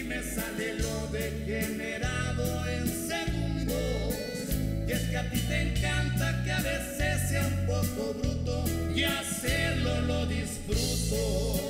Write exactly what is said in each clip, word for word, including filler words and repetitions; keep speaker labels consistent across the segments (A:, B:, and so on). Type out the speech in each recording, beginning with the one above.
A: me sale lo degenerado en segundos. Y es que a ti te encanta que a veces sea un poco bruto, y hacerlo lo disfruto.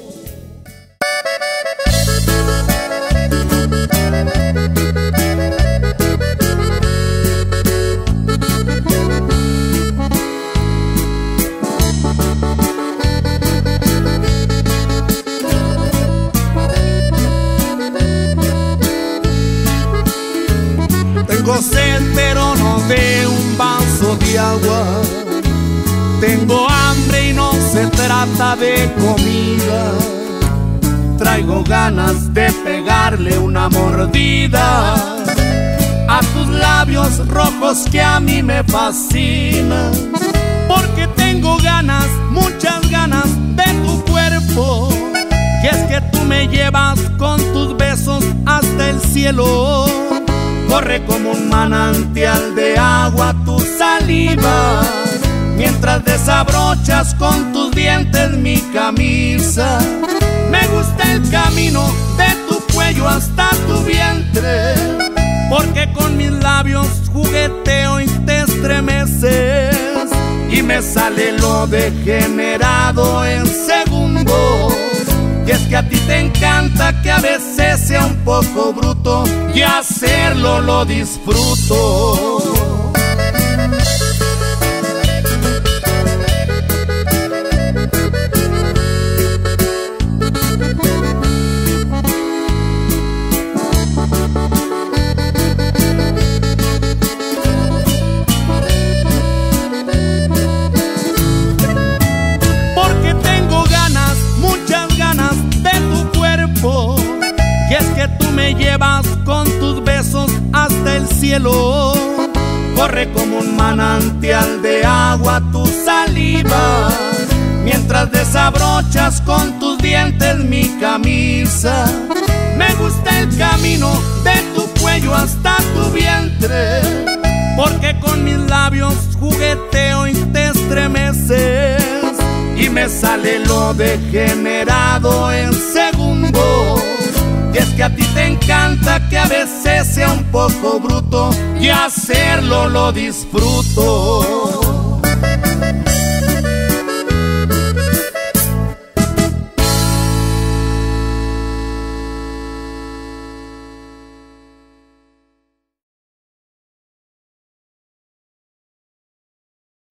B: Tengo sed pero no de un vaso de agua. Tengo hambre y no se trata de comida. Traigo ganas de pegarle una mordida a tus labios rojos que a mí me fascinan. Porque tengo ganas, muchas ganas de tu cuerpo. Y es que tú me llevas con tus besos hasta el cielo. Corre como un manantial de agua tu saliva, mientras desabrochas con tus dientes mi camisa. Me gusta el camino de tu cuello hasta tu vientre, porque con mis labios jugueteo y te estremeces. Y me sale lo degenerado en segundos. Y es que a ti te encanta que a veces sea un poco bruto, y hacerlo lo disfruto. Porque tengo ganas, muchas ganas de tu cuerpo. Y es que tú me llevas con tus besos hasta el cielo. Corre como un manantial de agua tu saliva, mientras desabrochas con tus dientes mi camisa. Me gusta el camino de tu cuello hasta tu vientre, porque con mis labios jugueteo y te estremeces. Y me sale lo degenerado en segundos. Y es que a ti te encanta que a veces sea un poco bruto, y hacerlo lo disfruto.